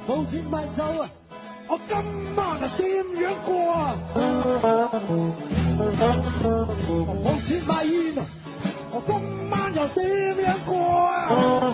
冇錢買酒啊！我今晚啊點樣過啊？冇錢買煙啊！我今晚又點樣過啊？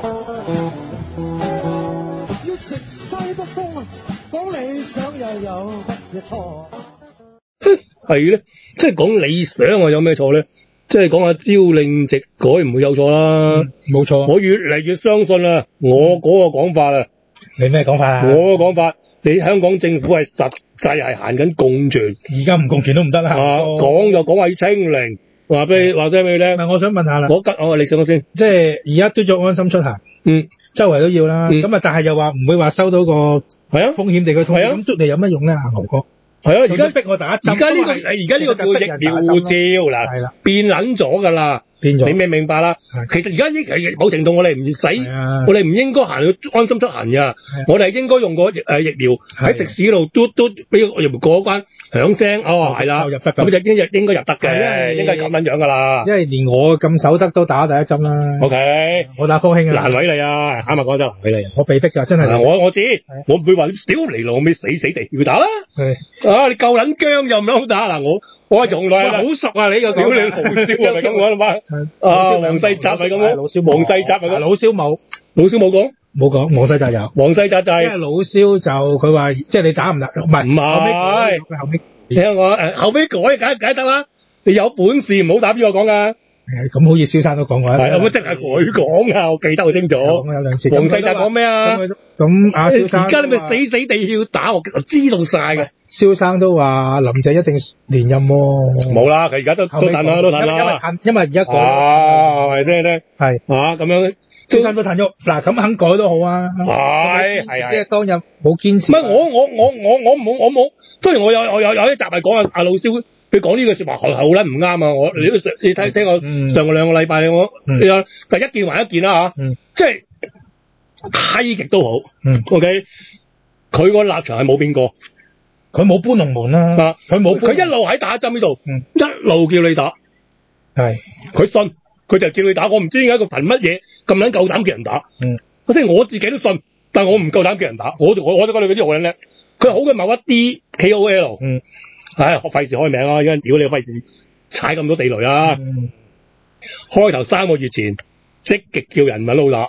要食西北風啊！講理想又有乜嘢錯？ 係咧，即係講理想啊，有咩錯咧？即係講下朝令夕改唔會有錯啦。 冇錯。 我越嚟越相信啦，我嗰個講法啊。 你咩講法啊？ 我個講法，你香港政府係實際係行緊共存。 而家唔共存都唔得啦。 講就講話要清零，話俾你聽。 我想問下啦。 你先講先。 即係而家都咗安心出行。周圍都要啦。咁但係又話唔會話收到個風險地區通知。咁捉你有乜用咧，阿牛哥？ 係啊，而家逼我打針。 而家呢個叫疫苗護照嗱，變撚咗㗎啦。變咗，你明白啦？其實而家某程度我哋唔使，我哋唔應該行去安心出行㗎。我哋應該用個疫苗喺食肆嗰度嘟俾個疫苗過關響聲，係啦，咁就應該入得嘅，應該咁樣㗎啦。 因為連我咁守得都打第一針啦。 OK， 我打科興啊， 難為你啊，啱啱講得難為你。 我被逼就真係。 我知，我唔會話屌嚟咯，我咪死地要打啦。你夠撚僵又唔好打嗱我。我係從來好熟啊！你個屌你老少係咪咁講啦嘛？黃世澤係咁講，黃世澤係咁。 老蕭冇講， 黃世澤有。 黃世澤就係。 因為老蕭就佢話，即係你打唔得，唔係。後尾聽我後尾改梗得啦。你有本事唔好打邊個講㗎？ 咁好似蕭生都講過啦。 係咁即係佢講㗎，我記得好清楚。 講有兩次。 黃世澤講咩啊？ 咁阿蕭生。 而家你咪死地要打，我知道晒嘅。 蕭生都話林鄭一定連任喎。 冇啦，佢而家都褪啦， 因為而家改。 係咪先咧？ 係。 咁樣。 蕭生都褪咗，嗱咁肯改都好啊。 係。 即係當日冇堅持。 唔係我冇，雖然我有一集係講阿老蕭，佢講呢句説話後撚唔啱啊！你聽我上個兩個禮拜我第一件還一件啦嚇，即係閪極都好，OK，佢個立場係冇變過。 佢冇搬龍門啦，佢一路喺打針呢度，一路叫你打， 係佢信，佢就叫你打。我唔知點解佢憑乜嘢咁撚夠膽叫人打，即係我自己都信，但我唔夠膽叫人打。我就覺得嗰啲好撚叻，佢好嘅某一啲 KOL，費事開名啦，而家屌你費事踩咁多地雷啊！開頭3個月前積極叫人揾老打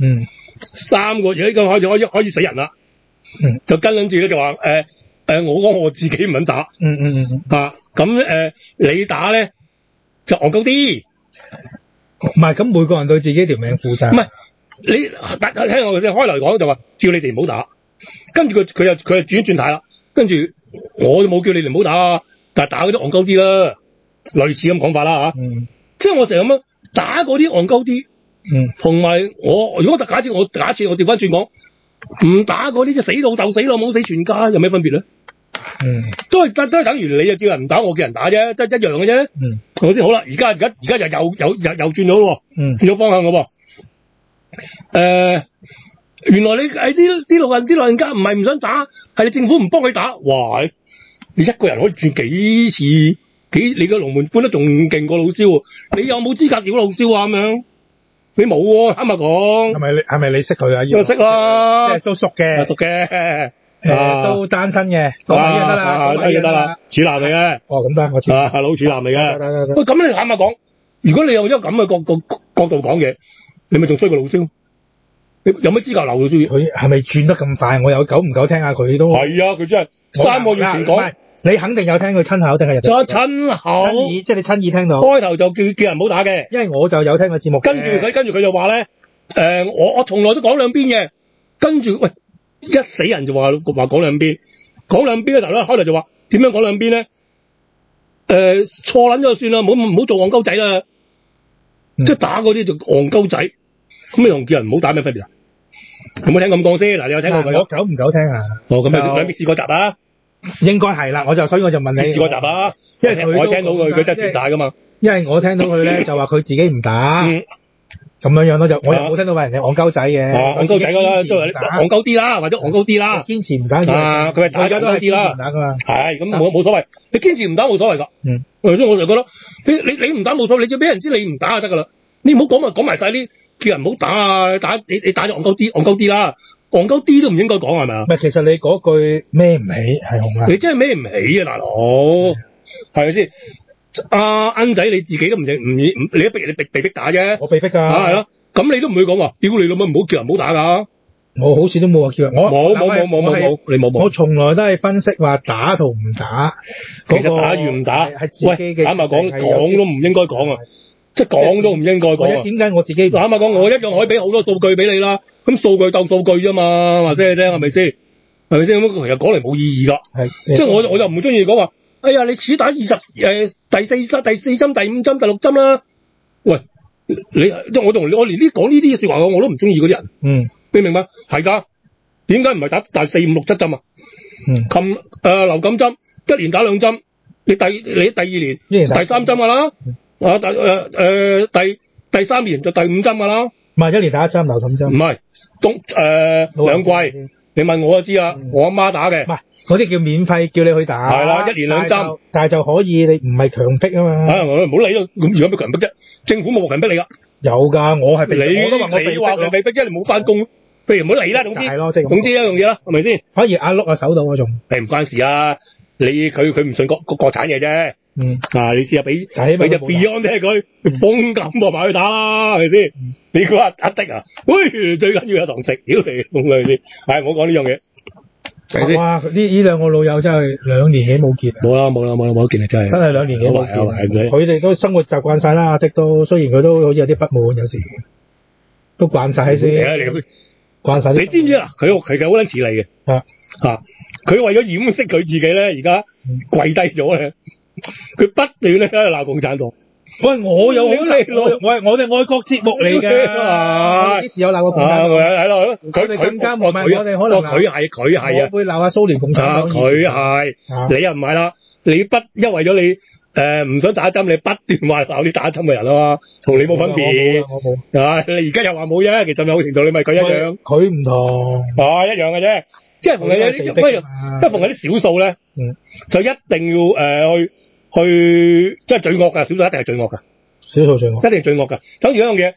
，3個月咁開始死人啦，就跟住咧就話我講我自己唔肯打，咁你打咧就戇鳩啲， 唔係咁每個人對自己條命負責。 唔係你聽我先開頭講就話叫你哋唔好打，跟住佢又轉態啦，跟住我冇叫你哋唔好打，但係打嗰啲戇鳩啲啦，類似咁講法啦嚇，即係我成日咁樣打嗰啲戇鳩啲，同埋如果假設我調翻轉講，唔打嗰啲就死老豆死老母死全家，有咩分別咧？都係等於你又叫人唔打，我叫人打啫，都一樣嘅啫。係咪先？好啦，而家又轉咗咯，轉咗方向嘅喎。原來你係啲老人家唔係唔想打，係你政府唔幫佢打。哇！你一個人可以轉幾次？你個龍門搬得仲勁過老蕭喎？你有冇資格屌老蕭啊？咁樣你冇喎，坦白講。 係咪你識佢啊？ 我識啦， 即係都熟嘅。 熟嘅。 都單身嘅，講埋得啦， 得啦，處男嚟嘅。 咁得，我處。 老處男嚟嘅。喂，咁你坦白講，如果你用咗咁嘅角度講嘢，你咪仲衰過老蕭？你有乜資格留老蕭？ 佢係咪轉得咁快？我有久唔久聽下佢都。 係啊，佢真係3個月前講。 你肯定有聽佢親口定係人？ 親口。 即係你親耳聽到。 開頭就叫人唔好打嘅。 因為我就有聽個節目。 跟住佢就話咧，我從來都講兩邊嘅。跟住喂。一死人就話講兩邊嘅時候咧，開頭就話點樣講兩邊咧？錯撚咗就算啦，唔好做戇鳩仔啦。即係打嗰啲就戇鳩仔，咁你同叫人唔好打咩分別啊？有冇聽咁講先？嗱，你有聽過佢？ 我久唔久聽啊？ 咁你兩邊試過集啊？ 應該係啦，所以我就問你。 試過集啊？因為我聽到佢真係絕打噶嘛。因為我聽到佢咧就話佢自己唔打。咁樣咯，我又冇聽到話人哋戇鳩仔嘅， 戇鳩仔㗎啦，都係戇鳩啲啦，或者戇鳩啲啦， 堅持唔打佢係大家都係啲啦，係咁冇所謂，你堅持唔打冇所謂㗎，所以我就覺得你唔打冇所謂，你只要俾人知你唔打就得㗎啦，你唔好講埋晒啲叫人唔好打啊，你打咗戇鳩啲啦， 戇鳩啲都唔應該講係咪啊？ 唔係，其實你嗰句孭唔起係紅啦。 你真係孭唔起啊，大佬，係咪先？阿恩仔你自己都唔認唔，你都被逼打啫。 我被逼㗎。 係咯，咁你都唔會講話，屌你老母唔好叫人唔好打㗎。我好似都冇話叫人，我冇，你冇。 我從來都係分析話打同唔打， 其實打與唔打係自己嘅。 坦白講都唔應該講啊，即係講都唔應該講啊。 點解我自己？ 坦白講，我一樣可以俾好多數據俾你啦。咁數據鬥數據啫嘛，話俾你聽係咪先？係咪先？咁其實講嚟冇意義㗎。係，即係我就唔中意講話。哎呀，你似打第四針、第5針、第6針啦。喂，你即係我連講呢啲説話我都唔中意嗰啲人。你明白？係㗎。點解唔係打第4、5、6、7針啊？流感針1年打2針，你第2年第3針㗎啦。第3年就第5針㗎啦。 唔係1年打1針流感針。 唔係2季。你問我就知啦，我阿媽打嘅。 嗰啲叫免費叫你去打， 係啦，1年2針， 但係就可以，你唔係強迫啊嘛。 我唔好理咯，咁如果咩強迫啫？政府冇強迫你㗎。有㗎，我係被你，我都話我被迫。你話被迫，因為你冇翻工，譬如唔好理啦，總之係咯，總之一樣嘢啦，係咪先？可以碌啊手到嗰種。唔關事啊，佢唔信國產嘢啫。你試下俾隻 Beyond 聽佢瘋咁喎，埋去打啦，係咪先？你估阿的啊？喂，最緊要有堂食，屌你，咁係咪先？係唔好講呢樣嘢。 哇！呢兩個老友真係2年幾冇見。冇得見啊！真係2年幾冇見。佢哋都生活習慣晒啦，阿的都雖然佢都好似有啲不滿，有時都慣晒先。慣晒。你知唔知啊？佢其實好撚似你嘅。佢為咗掩飾佢自己咧，而家跪低咗咧。佢不斷咧喺度鬧共產黨。喂，我有好我哋愛國節目嚟嘅，幾時有鬧過共產黨？係咯，佢更加我哋可能佢係啊，我會鬧下蘇聯共產黨。佢係，你又唔係啦，你因為咗你唔想打針，你不斷話鬧啲打針嘅人啊嘛，同你冇分別。我冇。你而家又話冇啫，其實某程度你咪佢一樣。佢唔同。一樣嘅啫，即係逢係有啲，逢係啲少數咧，就一定要去即係罪惡㗎，少數一定係罪惡㗎，少數罪惡，一定係罪惡㗎。等住一樣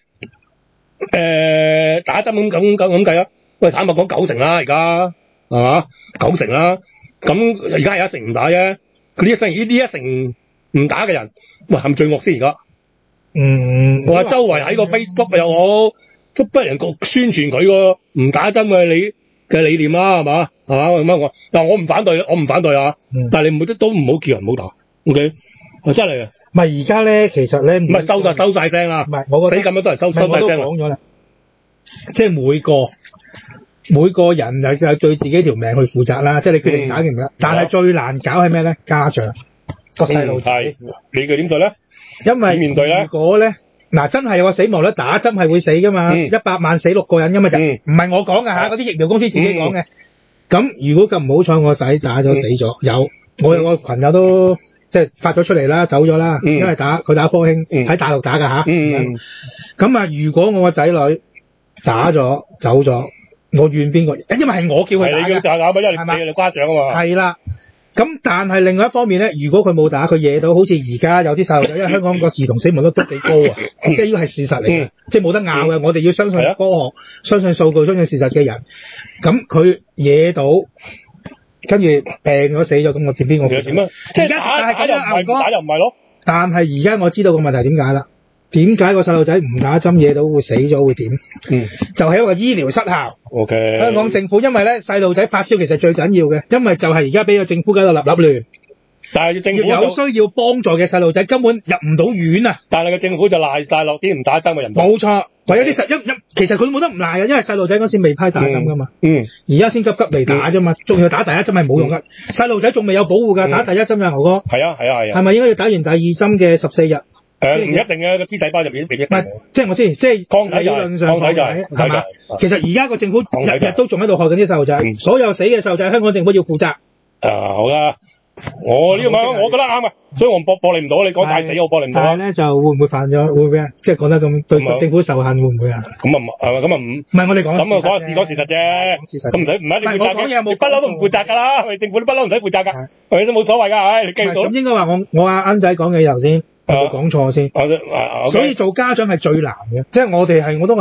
嘢，打針咁計啊！喂，坦白講90%啦，而家係嘛90%啦，咁而家係1成唔打啫。呢一成唔打嘅人，喂係咪罪惡先而家？我話周圍喺個 Facebook 又好，都不人宣傳佢個唔打針嘅理念啦，係嘛咁樣嗱，我唔反對啊，但係你都唔好叫人唔好打。O.K. 真係啊！唔係而家咧，其實咧唔係收晒聲啦。唔係我覺得死咁樣多人收晒聲。我都講咗啦，即係每個人有對自己條命去負責啦。即係你決定打定唔打，但係最難搞係咩咧？家長個細路仔，你佢點對咧？因為面對咧，如果咧真係有個死亡率，打針係會死噶嘛，100萬死6個人噶嘛，就唔係我講噶嚇，嗰啲疫苗公司自己講嘅。咁如果咁唔好彩，我仔打咗死咗，我有個朋友都。即係發咗出嚟啦，走咗啦，因為佢打科興喺大陸打㗎吓。咁如果我個仔女打咗走咗，我怨邊個？因為係我叫佢打嘅。係你叫打㗎嘛，因為你家長啊嘛。係啦。咁但係另外一方面咧，如果佢冇打，佢惹到好似而家有啲細路仔，因為香港個兒童死亡率都幾高啊，即係呢個係事實嚟嘅，即係冇得拗嘅。我哋要相信科學、相信數據、相信事實嘅人。咁佢惹到。跟住病咗死咗，咁我點邊個？點啊？即係而家打又唔係咯。但係而家我知道個問題點解啦？點解個細路仔唔打針惹到會死咗會點？就係一個醫療失效。OK。香港政府因為咧細路仔發燒其實最緊要嘅，因為就係而家俾個政府喺度立亂。但係政府有需要幫助嘅細路仔根本入唔到院啊！但係個政府就賴晒落啲唔打針嘅人。冇錯。或者啲其實佢冇得唔賴嘅，因為細路仔嗰時未批打針噶嘛，而家先急嚟打啫嘛，仲要打第一針係冇用噶，細路仔仲未有保護噶，打第一針嘅牛哥。係啊，係咪應該要打完第2針嘅14日？唔一定嘅，個 T 細胞入邊未必。唔係，即係我知，即係抗體理論上抗體係嘛？其實而家個政府日日都仲喺度害緊啲細路仔，所有死嘅細路仔，香港政府要負責。好啦。我覺得啱啊，所以我駁你唔到，你講大死我駁你唔到。但係咧就會唔會犯咗會唔會啊？即係講得咁對政府仇恨會唔會啊？咁啊唔係我哋講咁啊講事實啫。咁唔使唔一定負責嘅。不嬲都唔負責㗎啦，係咪政府都不嬲唔使負責㗎？係咪先冇所謂㗎？你繼續做。咁應該話我阿恩仔講嘅頭先有冇講錯先？所以做家長係最難嘅，即係我都話要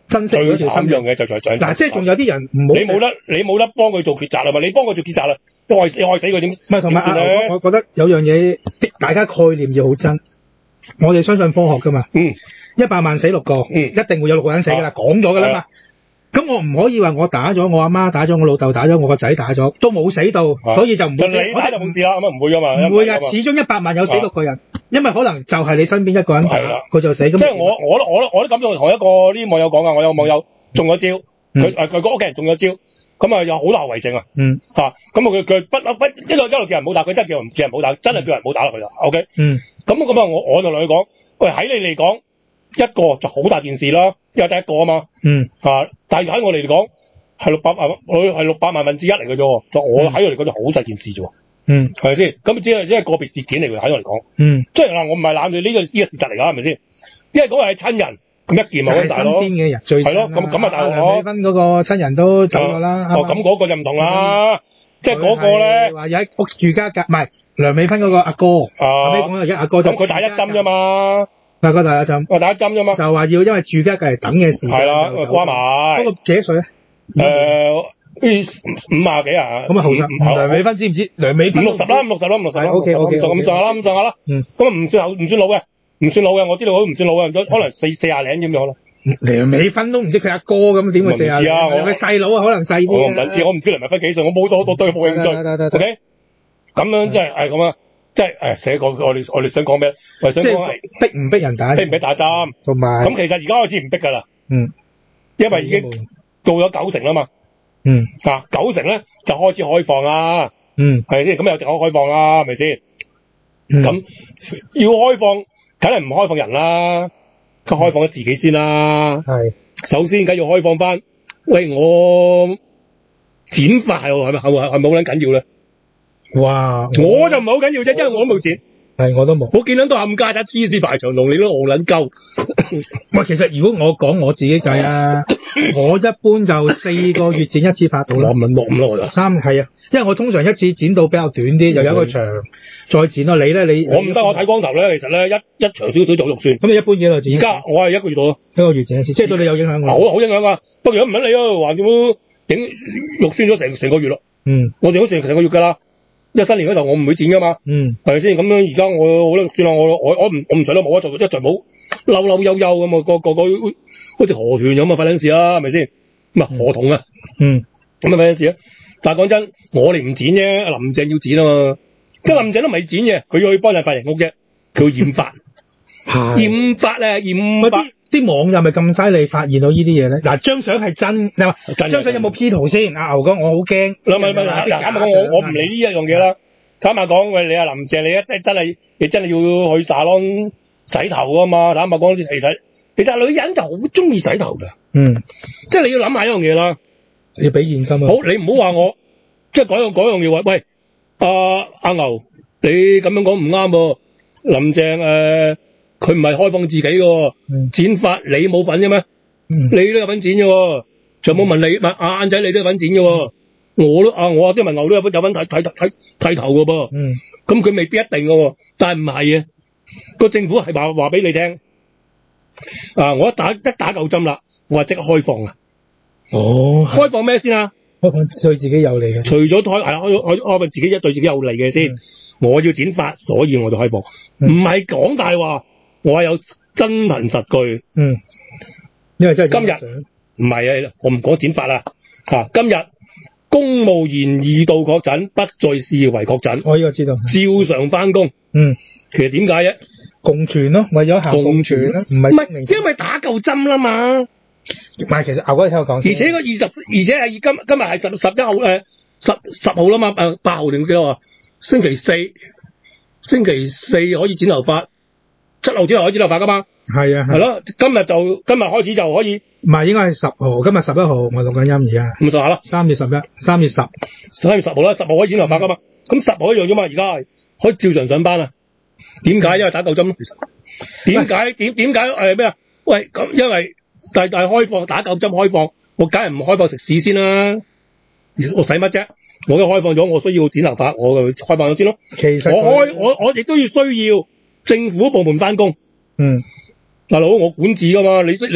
珍惜嗰條生命嘅就係長。 嗱，即係仲有啲人唔好， 你冇得幫佢做抉擇啊嘛，你幫佢做抉擇啦，你害死佢點？ 唔係同埋我覺得有樣嘢，大家概念要好真。我哋相信科學噶嘛，100萬死6個，一定會有6個人死噶啦，講咗噶啦嘛。咁我唔可以話我打咗我阿媽，打咗我老豆，打咗我個仔，打咗都冇死到，所以就唔會死。 你打就冇事啦，咁啊唔會噶嘛。 唔會噶，始終100萬有死6個人，因為可能就係你身邊一個人打，佢就死。即係我都咁同一個啲網友講啊，我有網友中咗招，佢個屋企人中咗招，咁啊有好大後遺症啊。咁啊佢不一路叫人唔好打，佢真係叫人唔好打，真係叫人唔好打落去啦。OK。咁啊我就同佢講，喂，喺你嚟講一個就好大件事啦，因為第一個啊嘛。但係喺我哋嚟講係600萬，佢係600萬分之一嚟嘅啫，就我喺我嚟講就好細件事啫。係咪先？咁只係個別事件嚟嘅，喺我嚟講。即係嗱，我唔係攬住呢個事實嚟㗎，係咪先？因為嗰個係親人，咁一件冇大佬。 身邊嘅人最係咯，咁啊大佬。 梁美芬嗰個親人都走咗啦。 咁嗰個就唔同啦。即係嗰個咧， 話有喺屋住家隔，唔係梁美芬嗰個阿哥。後尾講而家阿哥就咁佢打一針啫嘛。 阿哥打一針。 我打一針啫嘛。 就話要因為住家隔離等嘅時間。 係啦，關埋。 嗰個幾多歲咧 ？50幾啊？ 咁啊後生。梁美芬知唔知？梁美芬 50啦，50啦。 OK。 咁上下啦。咁啊唔算老嘅，唔算老嘅，我知道佢唔算老嘅，可能40零咁樣啦。 梁美芬都唔知佢阿哥咁點會40零？佢細佬啊，可能細啲。 我唔知梁美芬幾歲，我對佢冇興趣。OK。咁樣即係咁啊，即係寫個我哋想講咩？我哋想講係逼唔逼人打？ 逼唔逼打針？ 同埋咁其實而家開始唔逼㗎啦。因為已經到咗90成啦嘛。90成咧就開始開放啦。係咪先？咁有藉口開放啦，係咪先？咁要開放，梗係唔開放人啦。佢開放咗自己先啦。首先梗要開放翻。喂，我剪髮係咪好撚緊要咧？ 哇！ 我就唔係好緊要啫，因為我都冇剪。 我都冇。 我見到冚家鏟黐線排長龍，你都戇撚鳩。 喂，其實如果我講我自己計啊，我一般就4個月剪一次髮到啦。 我唔落咁耐啦。 係啊，因為我通常一次剪到比較短啲，就有一個長再剪咯。你咧， 我唔得，我睇光頭咧，其實咧一長少少做肉算。 咁你一般幾耐剪？ 而家我係1個月到咯。 1個月剪一次，即係對你有影響㗎。 好影響㗎。不過如果唔揾你啊，話點影肉酸咗成個月咯。我整咗成個月㗎啦。新年嗰頭我唔會剪㗎嘛。係咪先？咁樣而家我好啦，算啦，我唔除咗冇啊，一除冇嬲悠悠咁啊，個好似河豚咁啊，費撚事啦，係咪先？唔係河童啊。咁啊費撚事啊！但係講真，我哋唔剪啫，林鄭要剪啊嘛。即係林鄭都未剪嘅，佢要去幫人髮型屋啫，佢要染髮。染髮咧，染髮。 啲網友咪咁犀利，發現到呢啲嘢咧？嗱，張相係真，你話張相有冇 P 圖先？阿牛哥，我好驚。 坦白講，我唔理呢一樣嘢啦。坦白講，喂，你阿林鄭，你真係要去沙龍洗頭啊嘛？坦白講，其實女人就好中意洗頭㗎。即係你要諗下一樣嘢啦。 要俾現金啊！ 好，你唔好話我，即係講樣嘢話，喂，阿牛，你咁樣講唔啱喎。林鄭佢唔係開放自己嘅，剪髮你冇份嘅咩？你都有份剪嘅喎，仲冇問你問阿晏仔你都有份剪嘅喎，我即係問牛都有份剃頭嘅噃。咁佢未必一定嘅喎，但係唔係啊？個政府係話俾你聽，我一打夠針啦，我話即刻開放啊！開放咩先啊？ 開放對自己有利嘅。 除咗開放自己對自己有利嘅先，我要剪髮，所以我就開放，唔係講大話。我係有真憑實據。 因為真係今日唔係啊，我唔講剪髮啦。今日公務員2度確診，不再視為確診。 我呢個知道。照常翻工。其實點解啫？ 共存咯，為咗行共存咯，唔係因為打夠針啦嘛。 唔係，其實牛哥聽我講先。 而且個而且係今日係11號10號啦嘛，8號定幾多啊？星期四可以剪頭髮。7號之後開始留髮噶嘛？係啊，係咯。今日開始就可以， 唔係應該係10號，今日11號，我錄緊音而家。 咁上下啦。 3月11，3月10， 3月10號啦，10號可以剪頭髮噶嘛？咁10號一樣啫嘛，而家係可以照常上班啊？點解？因為打夠針咯。點解咩啊？喂，咁因為但係開放打夠針開放，我梗係唔開放食肆先啦。我使乜啫？我都開放咗，我需要剪頭髮，我就開放咗先咯。 其實我亦都要需要。政府部門翻工，大佬我管治噶嘛？你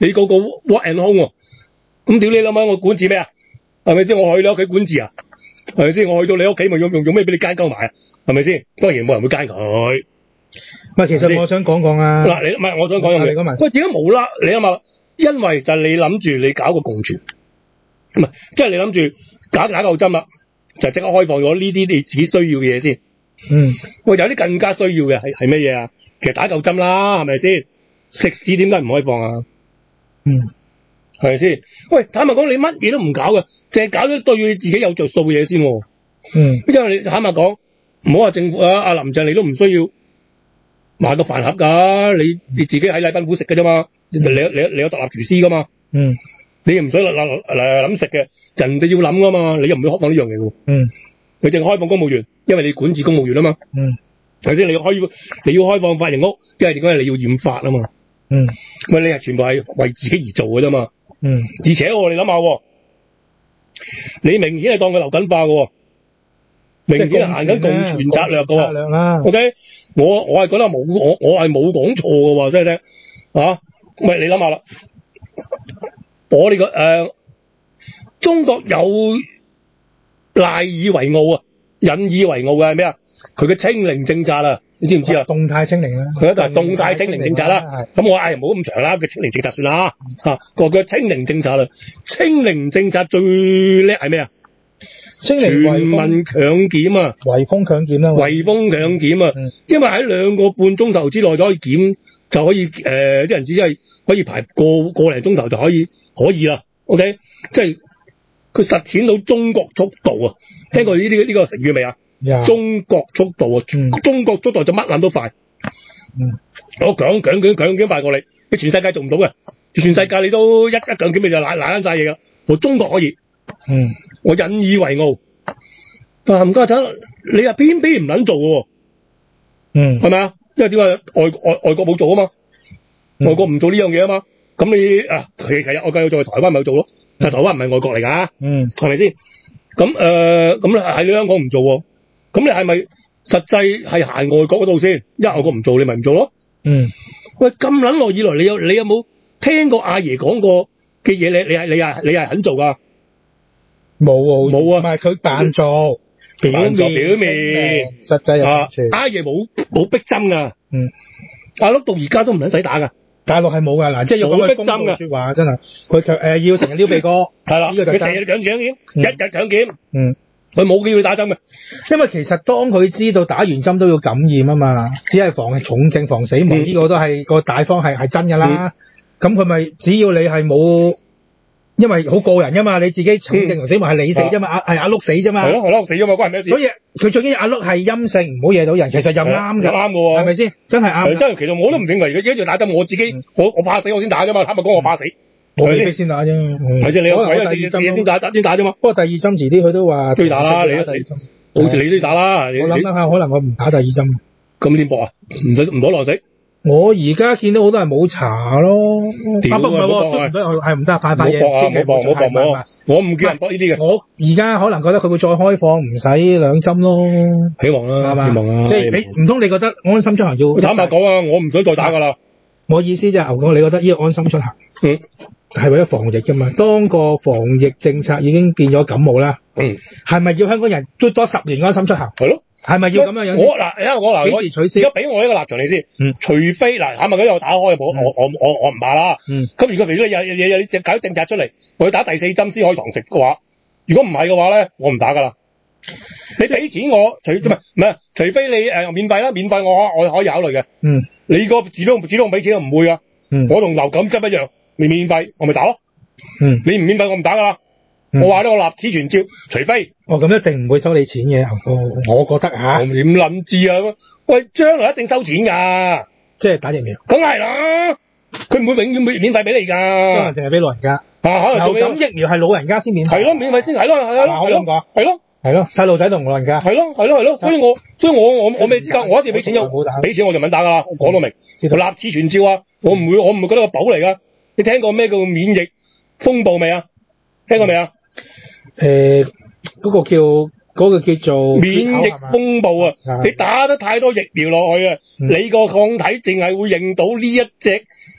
你個 work and home 喎，咁屌你諗下我管治咩啊？係咪先？我去你屋企管治啊？係咪先？我去到你屋企咪用咩俾你奸鳩埋啊？係咪先？當然冇人會奸佢。 唔係，其實我想講講啊。 嗱，你唔係我想講樣嘢。喂，點解冇啦？你諗下，因為就係你諗住你搞個共存，唔係，即係你諗住打夠針啦，就即刻開放咗呢啲你自己需要嘅嘢先。喂，有啲更加需要嘅係咩嘢啊？其實打夠針啦，係咪先？食肆點解唔開放啊？係咪先？喂，坦白講，你乜嘢都唔搞嘅，淨係搞咗對你自己有着數嘅嘢先。因為你坦白講，唔好話政府啊，阿林鄭你都唔需要買個飯盒㗎，你自己喺禮賓府食嘅啫嘛，你有獨立廚師㗎嘛。你又唔使諗食嘅，人哋要諗㗎嘛，你又唔會開放呢樣嘢嘅。你淨係開放公務員，因為你管治公務員啊嘛。係咪先？你要開放髮型屋，因為點解你要染髮啊嘛。喂，你係全部係為自己而做嘅啫嘛。而且你諗下，你明顯係當佢流緊化嘅，明顯係行緊共存策略嘅。OK， 我係覺得我係冇講錯嘅喎，即係咧嚇。喂，你諗下啦，我哋中國有賴以為傲啊，引以為傲嘅係咩啊？佢嘅清零政策啊，你知唔知啊？ 動態清零啦， 佢一定係動態清零政策啦。咁我唔好咁長啦，佢清零政策算啦嚇。個清零政策啦，清零政策最叻係咩啊？全民強檢啊， 圍封強檢啦， 圍封強檢啊，因為喺2個半鐘頭之內就可以檢，就可以啲人只係可以排個零鐘頭就可以啦。OK， 即係佢實踐到中國速度啊！聽過呢個成語未啊？中國速度啊，中國速度就乜撚都快。我強檢快過你全世界做唔到嘅，全世界你都一強檢你就攋撚晒嘢㗎。我中國可以，我引以為傲。但係冚家鏟，你又偏偏唔撚做嘅喎，係咪啊？因為點解外國冇做啊嘛，外國唔做呢樣嘢啊嘛。咁你其實外國有做，台灣咪有做咯，但係台灣唔係外國嚟㗎，係咪先？咁咁喺你香港唔做喎，咁你係咪實際係行外國嗰度先？因為外國唔做，你咪唔做咯。喂，咁撚耐以來，你有冇聽過阿爺講過嘅嘢？你係肯做㗎？冇啊， 唔係佢扮做表面，實際又阿爺冇逼針㗎。阿碌到而家都唔撚使打㗎。 大陸係冇㗎，嗱，即係要講句公道説話，真係佢要成日撩鼻哥， 係啦，佢成日強檢，一日強檢，佢冇機會打針嘅， 因為其實當佢知道打完針都要感染啊嘛，只係防重症防死亡，呢個都係個大方係真㗎啦。咁佢咪只要你係冇，因為好個人㗎嘛，你自己重症同死亡係你死啫嘛，係阿碌死啫嘛， 係咯，死咗嘛，關人咩事？ 所以佢最緊要阿碌係陰性，唔好惹到人，其實又啱嘅， 啱嘅喎， 係咪先？真係啱。 真係其實我都唔認為，而家要打針，我自己我怕死我先打啫嘛，坦白講我怕死， 我自己先打啫。 係先你有鬼有事先打啫嘛。 不過第二針遲啲佢都話都要打啦，你好似你都要打啦。 我諗下，可能我唔打第二針。 咁點搏啊？唔好落死。 我而家見到好多人冇查咯，唔係喎，係唔得，犯法嘢， 冇搏，我唔叫人搏呢啲嘅。 我而家可能覺得佢會再開放，唔使2針咯。 希望啦， 係嘛？ 希望啦。 即係你唔通你覺得安心出行要？ 坦白講啊，我唔想再打㗎啦。 我意思就係牛哥，你覺得呢個安心出行係為咗防疫㗎嘛？當個防疫政策已經變咗感冒啦，係咪要香港人都多10年安心出行？ 係咯。 係咪要咁樣樣？ 我幾時取消？而家俾我一個立場你先，除非係咪嗰度打開我唔怕啦。咁如果你有搞政策出嚟，我要打第4針先可以堂食嘅話，如果唔係嘅話咧，我唔打㗎啦。你俾錢我，除非你免費啦，免費我可以考慮嘅。你個主動俾錢我唔會㗎。我同流感針一樣，你免費我咪打咯。你唔免費我唔打㗎啦。我話呢我立此存照，除非咁一定唔會收你錢嘅，我覺得嚇。 我點諗知啊？喂，將來一定收錢㗎， 即係打疫苗。 梗係啦，佢唔會永遠免費俾你㗎。 可能淨係俾老人家。流感疫苗係老人家先免費。 係咯，免費先係咯，係咯， 細路仔同老人家。 係咯，所以我未資格，我一定俾錢俾錢我就唔打㗎啦。我講到明，立此存照啊！我唔會覺得個寶嚟㗎。你聽過咩叫免疫風暴未啊？聽過未啊？ 嗰個叫做免疫風暴啊！你打得太多疫苗落去啊，你個抗體淨係會認到呢一隻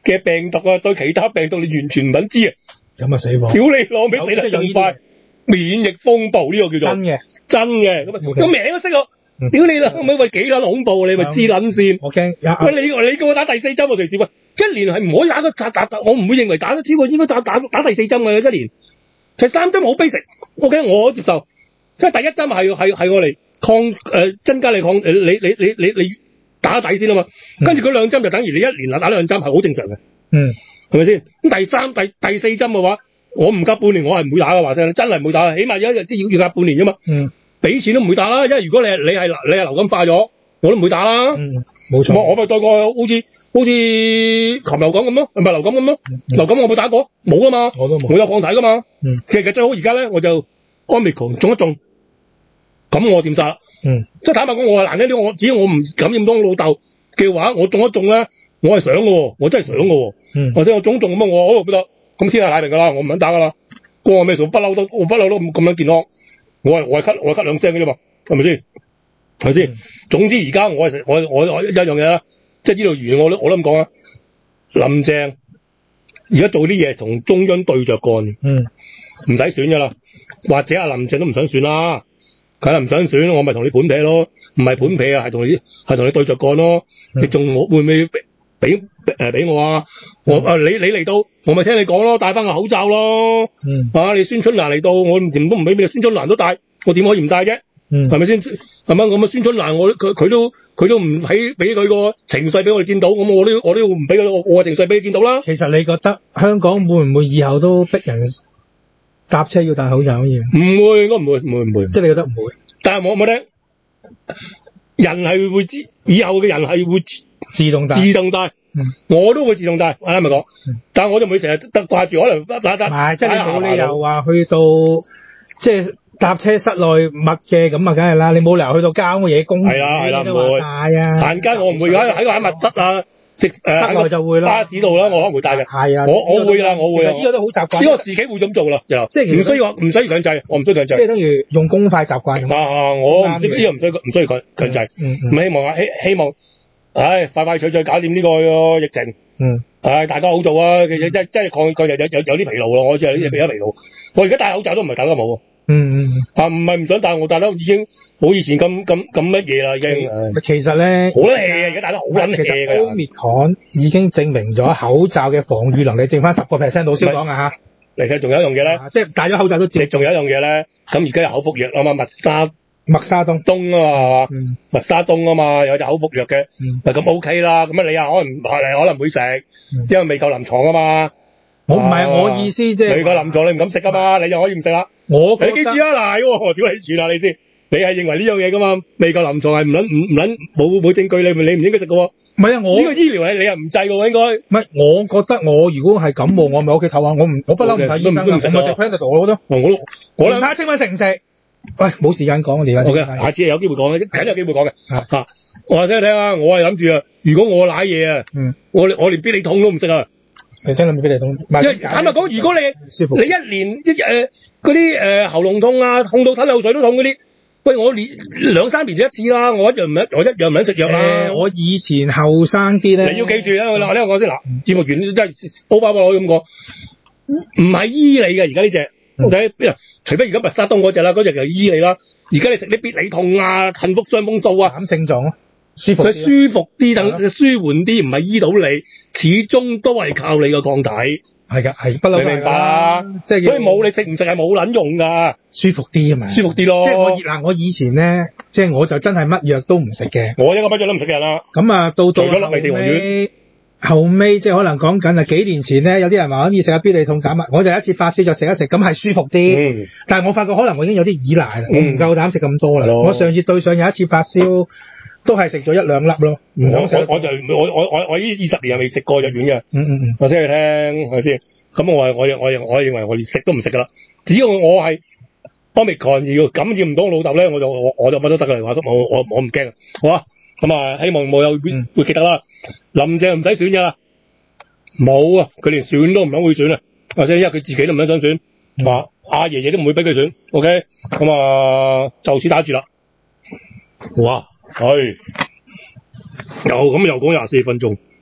嘅病毒啊，對其他病毒你完全唔肯知啊！ 咁啊死火！ 屌你老味，死得仲快！免疫風暴呢個叫做真嘅，咁名都識咯。屌你啦，咪喂幾撚恐怖，你咪黐撚線。 我驚喂你叫我打第四針喎，隨時喂，一年係唔可以打，我唔會認為打得超過應該打第四針嘅一年。第三針好 basic， OK 我接受。即係第一針係我嚟增加你你打底先啊嘛。跟住嗰兩針就等於你一年打兩針係好正常嘅。係咪先？咁第四針嘅話，我唔隔半年我係唔會打嘅，話聲真係唔會打，起碼有一日都要隔半年啫嘛。俾錢都唔會打啦，因為如果你係流感化咗，我都唔會打啦。 冇錯。 我咪對過好似禽流感咁咯，唔係流感咁咯。流感我冇打過，冇啊嘛。我都冇。我有抗體噶嘛。其實最好而家咧，我就 Omicron 中一中，咁我掂晒啦。即係坦白講，我係難聽啲，只要我唔感染到我老豆嘅話，我中一中咧，我係想嘅，我真係想嘅。或者我中咁啊，我得咁天下太平噶啦，我唔肯打噶啦。關我咩事？我不嬲都咁樣健康。我係咳兩聲嘅啫嘛，係咪先？係咪先？總之而家我一樣嘢啦，即係呢度完我都咁講啦。林鄭而家做啲嘢同中央對着幹，唔使選噶啦，或者阿林鄭都唔想選啦，佢係唔想選，我咪同你盤劈咯，唔係盤劈啊，係同你對着幹咯。你仲會唔會俾我啊？你嚟到，我咪聽你講咯，戴翻個口罩咯。你孫春蘭嚟到，我都唔俾你孫春蘭都戴，我點可以唔戴啫？係咪先？係咪咁啊？孫春蘭佢都唔俾佢個情緒俾我哋見到，咁我都唔俾我個情緒俾佢見到啦。 其實你覺得香港會唔會以後都逼人搭車要戴口罩嘅？ 唔會，應該唔會。即係你覺得唔會？ 但係我冇聽，人係會知，以後嘅人係會自動戴。 我都會自動戴，啱咪講，但係我就唔會成日掛住，可能得。唔係， 即係你冇理由話去到即係搭車室內密嘅咁啊，梗係啦，你冇理由去到郊野公園係啦， 唔會戴啊。 行街我唔會喺密室啊，室內就會啦。 巴士度啦，我可能會戴嘅。 係啊， 我會啦，我會。 呢個都好習慣。 因為我自己會咁做啦，即係唔需要強制，我唔需要強制。 即係等於用公筷習慣咁。 我唔需要強制，唔希望。快脆搞掂呢個疫情。大家好做啊！其實真係抗疫有啲疲勞咯，我真係有啲疲勞。我而家戴口罩都唔係戴得冇。唔係唔想戴，我戴得已經冇以前咁乜嘢啦，已經。 其實咧， 好撚 hea 啊！而家戴得好撚 hea 嘅。 Omicron 已經證明咗口罩嘅防禦能力剩翻10%到先講啊嚇。 嚟睇仲有一樣嘢咧， 即係戴咗口罩都知。 仲有一樣嘢咧，咁而家有口服藥啊嘛， 默沙東啊嘛，默沙東啊嘛，有隻口服藥嘅，咁 OK 啦。咁你啊可能會食，因為未夠臨床啊嘛。 我唔係我意思即係未夠臨床你唔敢食啊嘛，你就可以唔食啦。你記住啊，嗱，屌你串啊你先，你係認為呢樣嘢噶嘛？未夠臨床係唔撚冇證據，你唔應該食噶。 唔係啊，我呢個醫療係你係唔制噶應該。 唔係，我覺得我如果係感冒，我咪屋企唞下，我不嬲唔睇醫生噶，我咪食 Panadol 我都。我睇下清晚食唔食？喂，冇時間講我哋而家。 OK，下次有機會講嘅，梗有機會講嘅。我話俾你聽啊，我係諗住啊，如果我舐嘢啊，我連必理痛都唔食啊。 你聽諗必理痛？ 因為坦白講，如果你一年嗰啲喉嚨痛啊，痛到吞口水都痛嗰啲，喂，我連2-3年就一次啦，我一樣唔肯食藥啦。 我以前後生啲咧， 你要記住啊！我聽我講先嗱，節目完真係歐巴巴攞咁講，唔係醫你嘅而家呢隻。OK，除非而家默沙東嗰隻啦，嗰隻就醫你啦。而家你食啲必理痛啊、幸福傷風素啊， 減症狀咯，舒服啲等舒緩啲，唔係醫到你，始終都係靠你個抗體。 係㗎，係不嬲。 你明白啦？即係所以冇你食唔食係冇撚用㗎，舒服啲啊嘛，舒服啲咯。 即係我以前咧，即係我就真係乜藥都唔食嘅。 我一個乜藥都唔食嘅人啦。 咁啊，到咗粒味地黃丸。 後尾即係可能講緊幾年前咧，有啲人話可以食下必理痛減壓，我就有一次發燒就食一食，咁係舒服啲。但係我發覺可能我已經有啲依賴啦，我唔夠膽食咁多啦。我上次對上有一次發燒，都係食咗1-2粒咯。 我呢20年又未食過藥丸嘅。我先去聽係咪先？咁我認為我連食都唔食噶啦。只要我係 Omicron 要感染唔到我老豆咧，我就乜都得噶啦。話實我唔驚。好啊。咁啊，希望冇有會記得啦。林鄭唔使選嘅啦，冇啊，佢連選都唔諗會選啊，或者因為佢自己都唔想選，話阿爺爺都唔會俾佢選。OK，咁啊，就此打住啦。哇，係又講24分鐘，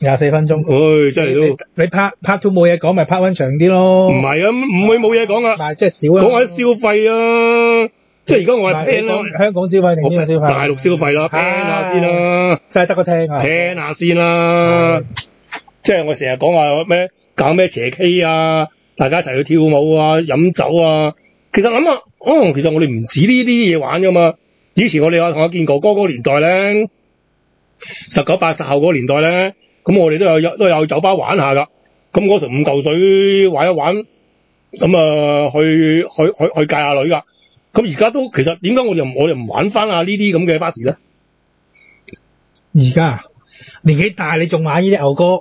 24分鐘。 真係都你 part two 冇嘢講，咪 part one 長啲咯。 唔係啊，唔會冇嘢講啊。 但係即係少啦。 講下消費啊，即係而家我係 plan 啦。 香港消費定邊個消費？ 大陸消費啦 ，plan 下先啦。 真係得個聽啊 ，plan 下先啦。即係我成日講話咩搞咩斜 K 啊，大家一齊去跳舞啊、飲酒啊。其實諗下，其實我哋唔止呢啲嘢玩噶嘛。以前我哋同阿健哥哥嗰個年代咧，19、80後嗰個年代咧，咁我哋都有酒吧玩下噶。咁嗰時5嚿水玩一玩，咁啊去戒下女噶。咁而家都其實點解我哋唔玩翻啊呢啲咁嘅 party 咧？ 而家年紀大你仲玩呢啲牛歌？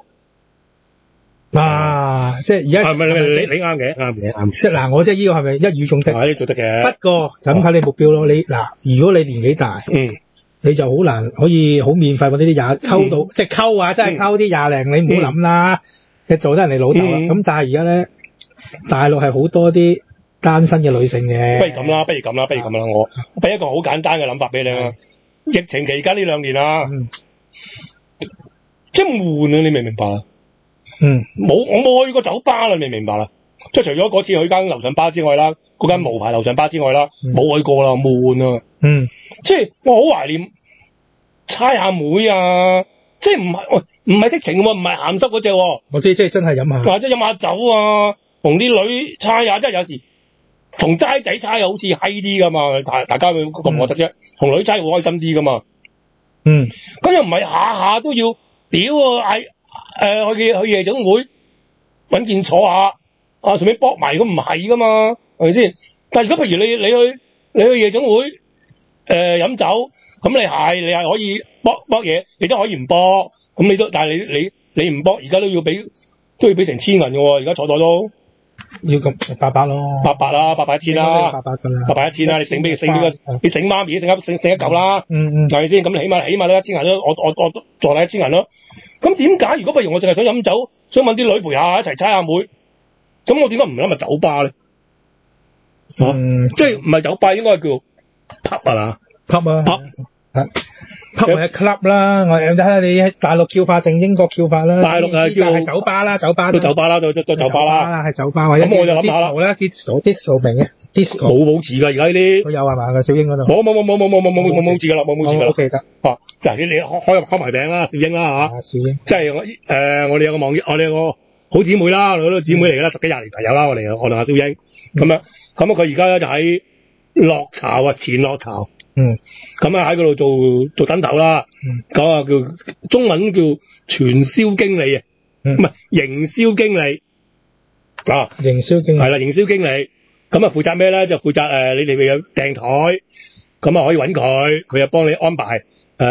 即係而家係咪你啱嘅，啱嘅。 即係嗱，我即係呢個係咪一語中的？ 係做得嘅。 不過咁睇你目標咯。你嗱，如果你年紀大，你就好難可以好免費揾呢啲溝到，即係溝啊，真係溝啲20零，你唔好諗啦，你做得人哋老豆啦。咁但係而家咧，大陸係好多啲單身嘅女性嘅。 不如咁啦，我俾一個好簡單嘅諗法俾你啊。疫情期間呢2年啊，即係悶啊，你明唔明白啊？我冇去過酒吧啦，你明唔明白啦？即係除咗嗰次去間樓上巴之外啦，嗰間無牌樓上巴之外啦，冇去過啦，悶啊！即係我好懷念猜下妹啊！即係唔係色情喎，唔係鹹濕嗰隻喎。 我知即係真係飲下， 或者飲下酒啊，同啲女猜下，即係有時同齋仔猜又好似閪啲噶嘛，大家會咁覺得啫。同女猜會開心啲噶嘛。咁又唔係下下都要屌去夜總會揾件坐下順便搏埋，咁唔係噶嘛，係咪先？但係如果譬如你去夜總會飲酒，咁你係可以搏嘢，你都可以唔搏，咁但係你唔搏，而家都要俾成1000銀嘅喎，而家坐袋都要咁800咯 ，800啦，800-1000啦，800-1000啦，你醒俾你醒媽咪，醒一嚿啦，係咪先？咁起碼都1000銀咯，我坐底1000銀咯。咁點解如果譬如我淨係想飲酒，想揾啲女陪下一齊猜下妹，咁我點解唔諗埋酒吧咧？即係唔係酒吧應該係叫 pub 啊？pub 啊，pub 係 club 啦。我睇下你喺大陸叫法定英國叫法啦。 大陸係叫係酒吧啦，酒吧都酒吧啦，都酒吧啦， 係酒吧或者咁我就諗下啦 ，disco 明嘅 disco 冇字㗎，而家呢啲佢有係嘛？個小英嗰度冇字㗎啦，冇字㗎啦。 我記得。 嗱，你開埋餅啦，小英啦嚇。 小英。 即係我哋有個網頁，我哋有個好姊妹啦，我哋都姊妹嚟㗎啦，10幾20年朋友啦，我同阿小英咁樣。咁佢而家咧就喺樂巢啊，前樂巢。咁啊喺嗰度做燈頭啦。咁啊叫中文叫傳銷經理啊，唔係營銷經理啊。 營銷經理係啦，營銷經理。咁啊負責咩咧？就負責你哋咪有訂台，咁啊可以揾佢，佢就幫你安排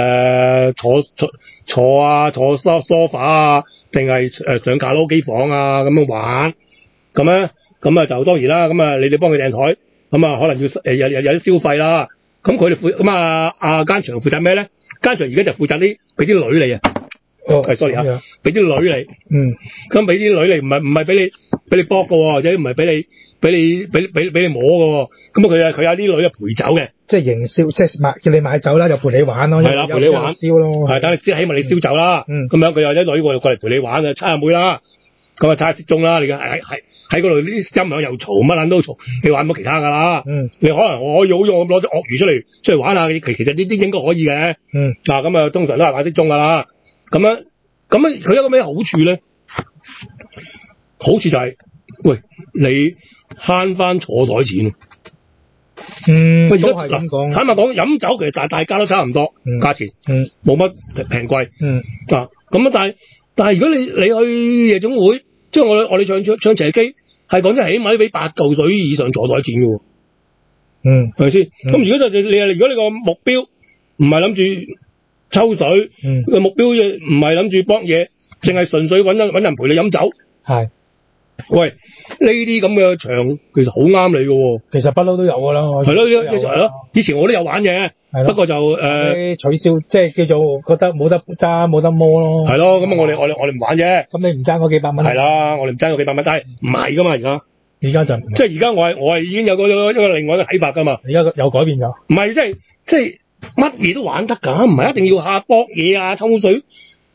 坐梳化啊，定係上卡拉 OK 房啊咁樣玩。咁啊就當然啦，咁啊你哋幫佢訂台，咁啊可能要有啲消費啦。咁佢哋咁啊間場負責咩咧？間場而家就負責俾啲女嚟啊。sorry 啊，俾啲女嚟。咁俾啲女嚟，唔係俾你搏㗎喎，或者唔係俾你摸㗎喎。咁佢有啲女啊陪酒嘅。 即係營銷，即係叫你買酒啦，就陪你玩咯。 係啦，陪你玩燒咯。係等你起碼你燒酒啦。咁樣佢有啲女過嚟陪你玩啊，猜下妹啦。咁啊猜下骰盅啦，你喺嗰度啲音響又嘈，乜撚都嘈，你玩唔到其他㗎啦。你可能我可以好用攞隻鱷魚出嚟玩下，其實呢啲應該可以嘅。咁啊通常都係玩骰盅㗎啦。咁樣佢有個咩好處咧？好處就係喂你慳翻坐台錢。 都係咁講。 坦白講，飲酒其實大家都差唔多價錢，冇乜平貴。但係如果你去夜總會，即係我哋唱斜 K，係講真，起碼都俾8嚿水以上坐台錢嘅喎。係咪先？咁如果你個目標唔係諗住抽水，個目標唔係諗住搏嘢，淨係純粹揾人陪你飲酒。係。喂，呢啲咁嘅場其實好啱你嘅喎。 其實不嬲都有㗎啦。 係咯，以前我都有玩嘅，不過就取消，即係叫做覺得冇得揸冇得摸咯。 係咯，咁我哋唔玩啫。 咁你唔爭嗰幾百蚊？ 係啦，我哋唔爭嗰幾百蚊，但係唔係㗎嘛而家。 而家就即係而家我係已經有個另外嘅睇法㗎嘛。 而家有改變咗。唔係即係乜嘢都玩得㗎，唔係一定要下搏嘢啊抽水。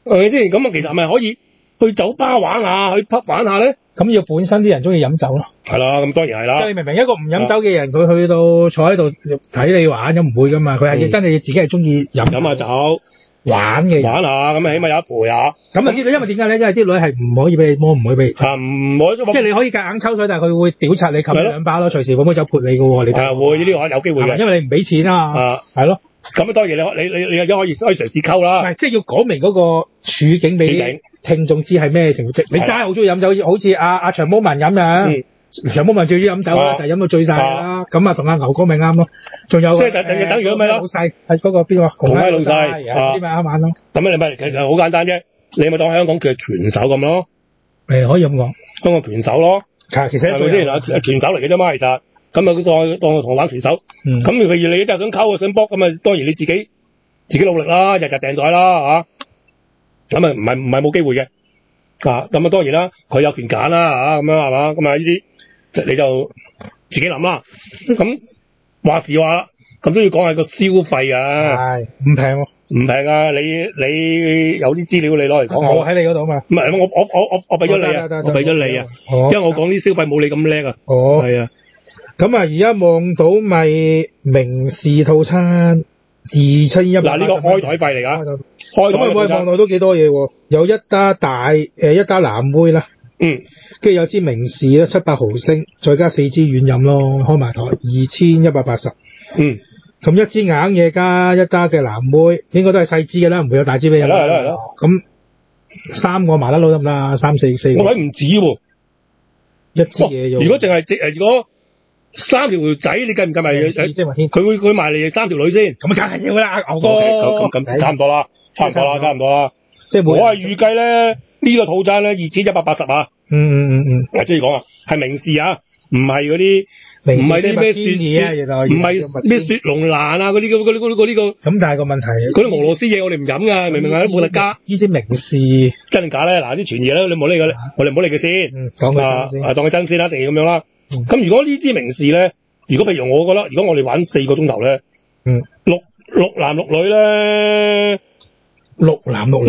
係咪先？咁其實係咪可以去酒吧玩下，去 pub 玩下咧？ 咁要本身啲人中意飲酒咯。 係啦，咁當然係啦。 即係你明唔明？一個唔飲酒嘅人，佢去到坐喺度睇你玩，咁唔會噶嘛。佢係要真係自己係中意飲下酒。 玩嘅玩下咁起碼有一陪下。 咁啊啲女，因為點解咧？因為啲女係唔可以俾你摸，唔可以俾你抽。 唔可以。 即係你可以夾硬抽水，但係佢會屌柒你，冚你2包咯，隨時會唔會走潑你嘅喎？你睇會呢啲有機會嘅， 因為你唔俾錢啊嘛。係咯。 咁當然你又可以嘗試溝啦。 唔係，即係要講明嗰個處境俾聽眾知係咩情況。你真係好中意飲酒，好似阿長毛文咁樣。長毛文最中意飲酒啦，成日飲到醉晒啦。咁啊，同阿牛哥咪啱咯。仲有即係等於咩咯？ 老細係嗰個邊個？ 紅威老細啲咪啱玩咯。 咁你咪其實好簡單啫。你咪當香港嘅拳手咁咯。 可以咁講。 香港拳手咯。其實係咪先？拳手嚟嘅啫嘛，其實。咁啊，當同玩拳手。咁譬如你真係想溝想搏咁啊，當然你自己努力啦，日日訂台啦嚇。咁啊，唔係冇機會嘅。咁啊，當然啦，佢有權揀啦嚇，咁樣係嘛？咁啊呢啲。你就自己諗啦。咁話時話啦，咁都要講係個消費啊。係唔平喎， 唔平啊！你有啲資料你攞嚟講下。 我喺你嗰度嘛。 唔係我俾咗你啊，我俾咗你啊。因為我講啲消費冇你咁叻啊。係啊。 咁啊，而家望到咪名士套餐2700。 嗱呢個開台費嚟㗎。開台。咁啊，我望到都幾多嘢喎？有一打一打藍妹啦。跟住有支名士啦，700毫升，再加4支軟飲咯，開埋台2180。咁一支硬嘢加一打嘅藍妹，應該都係細支嘅啦，唔會有大支俾人。係咯。咁3個麻甩佬得唔得啊？3、4個。 我睇唔止喎， 一支嘢用。 如果淨係如果3條仔，你計唔計埋？佢賣你3條女先。咁梗係要啦，牛哥。 咁差唔多啦，差唔多啦。即係我係預計咧。呢個套餐咧2180啊。即係講啊，係名士啊，唔係嗰啲，唔係啲咩雪，唔係咩雪龍蘭啊嗰啲咁。 咁但係個問題， 嗰啲俄羅斯嘢我哋唔飲㗎，明唔明啊？冇得加。 呢支名士真定假咧？嗱啲傳言咧，你唔好理佢，我哋唔好理佢先。 講佢真先。 當佢真先啦，一定要咁樣啦。咁如果呢支名士咧，如果譬如我覺得，如果我哋玩4個鐘頭咧，六男六女咧。 六男六女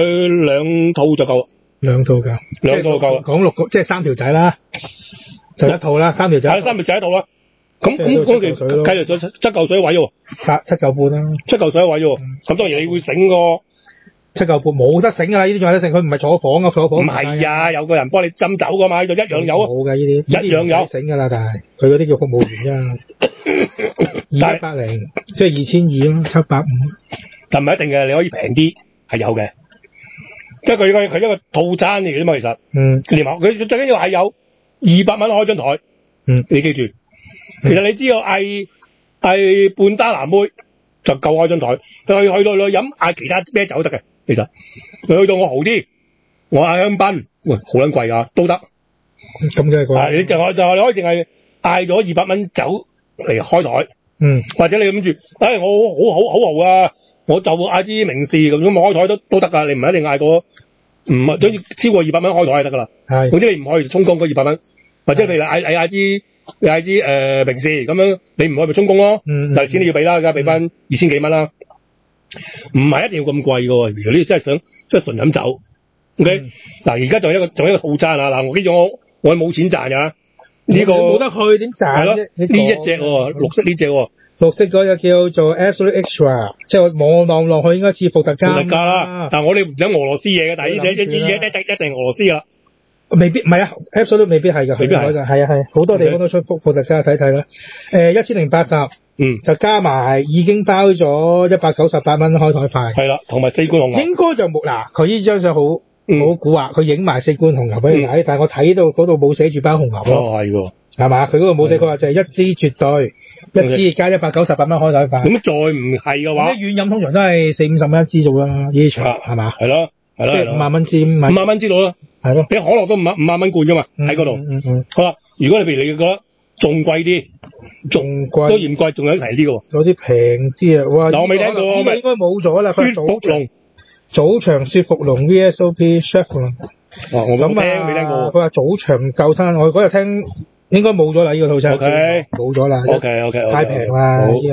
2套就夠。 兩套夠。講6個，即係3條仔啦，就一套啦，3條仔。 係3條仔一套啦。咁嗰期計就7嚿水一位喎。 7嚿半啦。7 嚿水一位喎。咁當然你會醒個7 嚿半，冇得醒㗎啦！呢啲仲有得醒，佢唔係坐房啊，坐房。 唔係啊，有個人幫你斟酒㗎嘛，呢度一樣有啊。 冇㗎呢啲。 一樣有。 醒㗎啦，但係佢嗰啲叫服務員啫。2180，即係2200咯，750。 但唔係一定嘅，你可以平啲係有嘅，即係佢一個套餐嚟嘅啫嘛，其實。連埋佢最緊要係有200蚊開張台。你記住，其實你知道嗌半打藍妹就夠開張台，去到飲嗌其他啤酒得嘅，其實你去到我豪啲，我嗌香檳，喂好撚貴㗎都得。 咁嘅貴。 你就可以淨係嗌咗200蚊酒嚟開台。或者你諗住，我好豪啊！我就嗌支名士咁，開台都得㗎，你唔係一定嗌個，唔係好似超過200蚊開台就得㗎啦。係，總之你唔可以充公嗰200蚊，或者譬如嗌支名士咁樣，你唔可以咪充公咯。但係錢你要俾啦，而家俾翻2000幾蚊啦。唔係一定要咁貴㗎喎，如果你真係想即係純飲酒。OK，嗱而家仲有一個套餐啊！嗱，我記住我冇錢賺㗎。呢個冇得去點賺？係咯，呢一隻喎，綠色呢隻喎。 綠色嗰隻叫做 Absolute Extra， 即係我望落去應該似伏特加。 伏特加啦，但係我哋唔飲俄羅斯嘢嘅，但係呢隻一定俄羅斯㗎啦。 未必唔係啊 ，Absolute 未必係㗎， 未必係㗎， 係啊，好多地方都出伏特加，睇睇啦。1080，就加埋已經包咗198蚊開台費。係啦，同埋4罐紅牛。 應該就冇嗱，佢呢張相好蠱惑，佢影埋4罐紅牛俾你睇，但係我睇到嗰度冇寫住包紅牛咯。 係喎， 係嘛？佢嗰度冇寫，佢話就係一支絕對。一支加198蚊開台費。 咁再唔係嘅話， 啲軟飲通常都係40-50蚊一支做啦，呢場係嘛？ 係咯，即係5萬蚊支 ，5萬蚊支到啦。係咯，你可樂都5萬蚊罐㗎嘛，喺嗰度。好啦，如果你譬如你覺得仲貴啲，仲貴都嫌貴，仲有平啲嘅喎。 有啲平啲啊！哇， 我未聽過， 呢個應該冇咗啦。 雪佛龍， 早場雪佛龍 VSOP Chevron。 我冇聽，未聽過。 佢話早場夠餐，我嗰日聽。應該冇咗啦，呢個套餐。 OK， 冇咗啦。 OK， 太平啦呢個。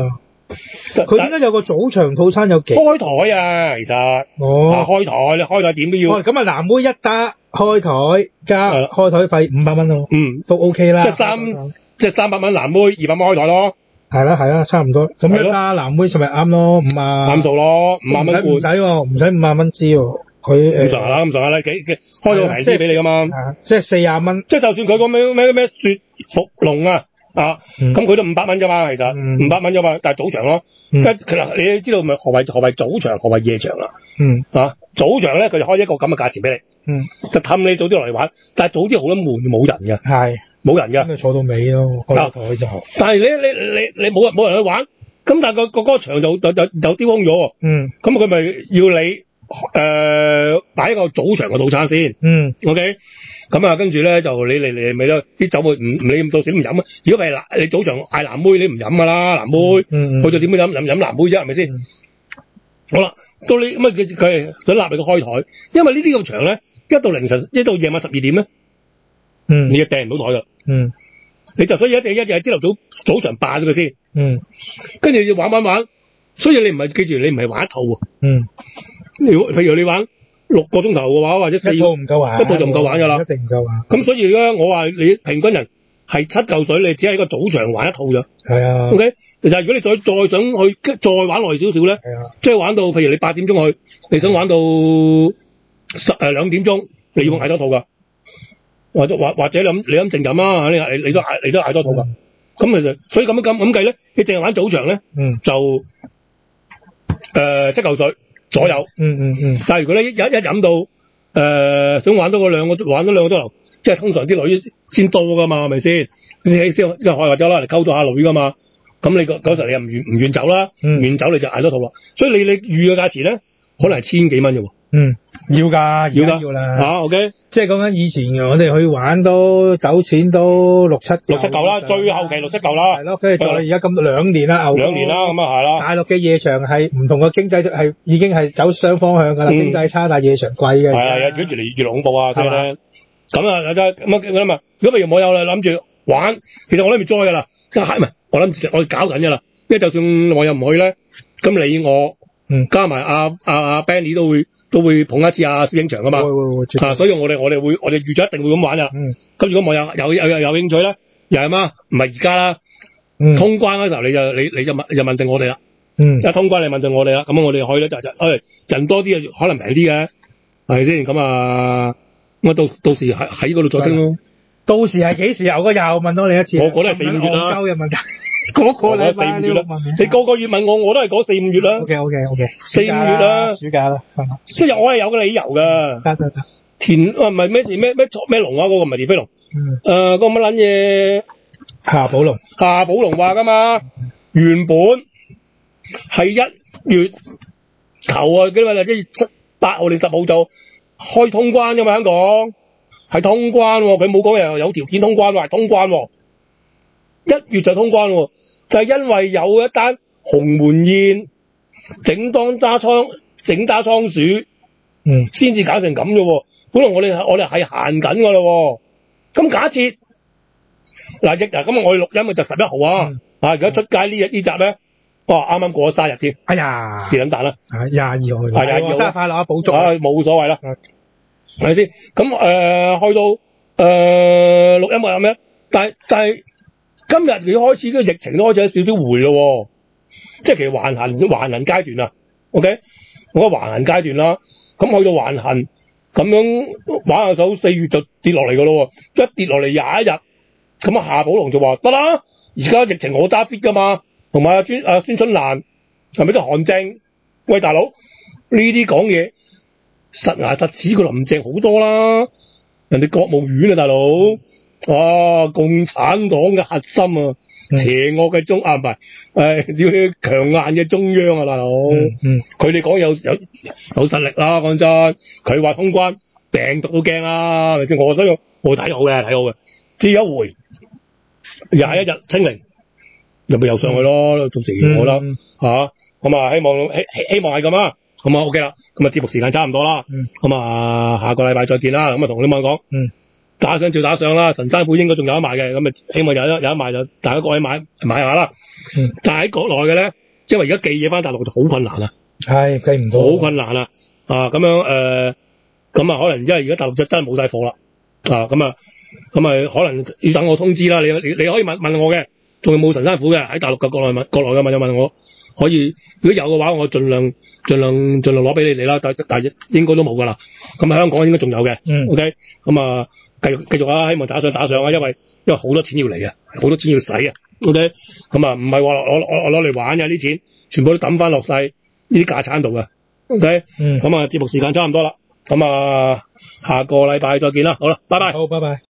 佢點解有個早場套餐有幾？ 開台啊，其實。開台，你開台點都要。 咁啊，藍妹一打開台加開台費500蚊咯。都 OK 啦。 即係300蚊藍妹，200蚊開台咯。 係啦，差唔多。咁一打藍妹係咪啱咯？5萬。 啱數咯，5萬蚊半。 唔使5萬蚊支喎。佢咁上下啦，開到平啲俾你噶嘛。 即係40蚊。 即係就算佢個咩雪伏龍啊。咁佢都500蚊啫嘛，其實500蚊啫嘛，但係早場咯，即係其實你知道咪何謂早場，何謂夜場啦？早場咧佢就開一個咁嘅價錢俾你，就氹你早啲落嚟玩，但係早啲好多悶冇人嘅，係冇人嘅， 咁坐到尾咯，開台就。 但係你冇人去玩，咁但係個場就丟空咗，咁佢咪要你擺一個早場嘅套餐先，OK。咁啊，跟住咧就你嚟咪咯，啲酒會唔理咁到時唔飲啊！如果係你早場嗌藍妹，你唔飲噶啦，藍妹，去到點樣飲藍妹啫，係咪先？好啦，到你咁啊，佢係想立你個開台，因為呢啲咁場咧，一到凌晨，一到夜晚12點咧，你就訂唔到台噶，你就所以一日係朝頭早場霸咗佢先，跟住要玩，所以你唔係記住，你唔係玩一套喎，譬如你玩6個鐘頭嘅話，或者4套唔夠玩，一套就唔夠玩噶啦，一定唔夠玩。咁所以咧，我話你平均人係7嚿水，你只係一個早場玩一套啫。係啊。OK， 其實如果你再想去再玩耐少少咧，即係玩到譬如你8點鐘去，你想玩到2點鐘，你要嗌多套噶，或者你飲靜飲啊，你都嗌多套噶。咁其實所以咁計咧，你淨係玩早場咧，就7嚿水。左右，但係如果你一飲到，想玩多兩個鐘頭，即係通常啲女先多噶嘛，係咪先？先開或者啦嚟溝到下女噶嘛，咁你嗰時候你又唔願走啦，唔願走你就嗌多套啦，所以你預嘅價錢咧，可能係1000幾蚊啫喎。 要㗎啦。 OK， 即係講緊以前我哋去玩都走錢都6、7嚿啦，最後期6、7嚿啦。係咯， 跟住再而家咁2年啦，2年啦，咁啊係啦。大陸嘅夜場係唔同嘅經濟係已經係走雙方向㗎啦，經濟差但係夜場貴嘅。係啊， 而家越嚟越恐怖啊，所以咧，咁啊就咁啊，如果譬如我有啦諗住玩，其實我諗住 join 㗎啦，即係唔係我諗住我搞緊㗎啦，因為就算我又唔去咧，咁你我加埋阿 Benny 都會捧一次攝影場噶嘛，所以我哋預咗一定會咁玩噶。咁如果我有興趣咧，又係嘛，唔係而家啦，通關嗰時候你就問定我哋啦。即係通關你問定我哋啦，咁我哋去咧就人多啲可能平啲嘅，係咪先？咁啊，咁到時喺嗰度再傾咯。 到時係幾時有個又問多你一次？ 我覺得係4、5月啦。 戇鳩嘅問題，嗰個禮拜4、5月啦。 你個個月問我都係講4、5月啦。 OK。 4、5月啦。 暑假啦。 即係我係有個理由㗎。得。唔係咩龍啊？嗰個唔係田飛龍。嗰個乜撚嘢？ 夏寶龍話㗎嘛。原本係1月頭啊，幾多日？1月8號定10號就開通關㗎嘛，香港。係通關喎，佢冇講有條件通關，話係通關喎。1月就通關喎，就係因為有一單鴻門宴整打倉鼠，先至搞成咁啫喎。本來我哋係行緊㗎咯喎。咁假設咁我哋錄音就11號啊，而家出街呢集咧，啱啱過咗生日添。哎呀，是撚蛋啦，22號，生日快樂啊，保重啊，冇所謂啦。係咪先？咁去到錄音係咩？但係今日佢開始個疫情都開始有少少回咯，即係其實橫行階段啦。OK， 我覺得橫行階段啦。咁去到橫行咁樣玩下手，4月就跌落嚟噶咯。一跌落嚟21日，咁夏寶龍就話得啦，而家疫情我揸 fit 噶嘛，同埋阿孫春蘭係咪都韓正？喂大佬，呢啲講嘢。實牙實齒個林鄭好多啦，人哋國務院啊大佬，共產黨嘅核心啊，邪惡嘅唔係，要強硬嘅中央啊大佬，佢哋講有實力啦，講真，佢話通關病毒都驚啦，係咪先？所以我睇好嘅，只有一回21日清零，咪又上去咯，到時我覺得咁啊希望係咁啊。咁啊 OK 啦，咁啊節目時間差唔多啦，咁啊下個禮拜再見啦，咁啊同你哋講，打賞照打賞啦，神山虎應該仲有得賣嘅，咁啊希望有得賣就大家各位買下啦，但係喺國內嘅咧因為而家寄嘢翻大陸就好困難啊， 係寄唔到， 好困難啊，咁樣咁啊可能因為而家大陸就真係冇晒貨啦，咁啊可能要等我通知啦，你可以問我嘅，仲有冇神山虎嘅喺大陸嘅國內嘅問我，可以如果有嘅話，我盡量攞俾你哋啦，但係應該都冇噶啦，咁香港應該仲有嘅，OK， 咁啊繼續啊，希望打上啊，因為好多錢要嚟啊，好多錢要使啊 ，OK， 咁啊唔係話我攞嚟玩嘅啲錢，全部都抌翻落晒呢啲架撐度嘅 ，OK， 咁啊節目時間差唔多啦，咁啊下個禮拜再見啦，好啦，拜拜， 好，拜拜。